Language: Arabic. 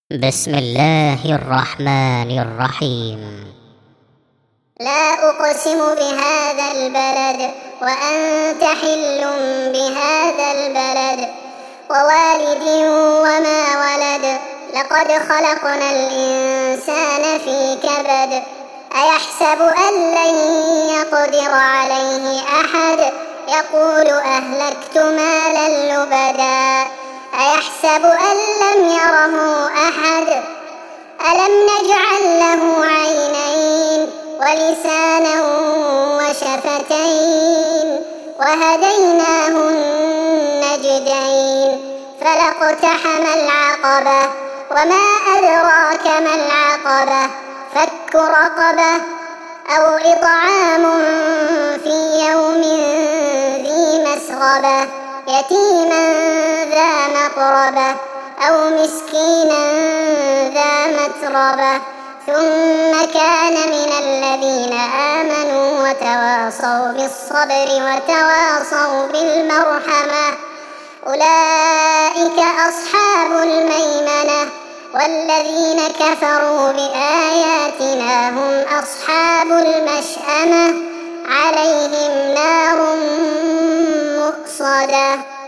بسم الله الرحمن الرحيم. لا أقسم بهذا البلد وأنت حل بهذا البلد ووالد وما ولد لقد خلقنا الإنسان في كبد أيحسب أن لن يقدر عليه أحد يقول أهلكت مالا لبدا أيحسب أن لم يره أحد ألم نجعل له عينين ولسانا وشفتين وهديناه النجدين فلاقتحم العقبة وما أدراك ما العقبة فك رقبة أو إطعام في يوم ذي مسغبة يتيما ذا مقربة أو مسكينا ذا متربة ثم كان من الذين آمنوا وتواصوا بالصبر وتواصوا بالمرحمة أولئك أصحاب الميمنة والذين كفروا بآياتنا هم أصحاب المشأمة عليهم نار مؤصدة.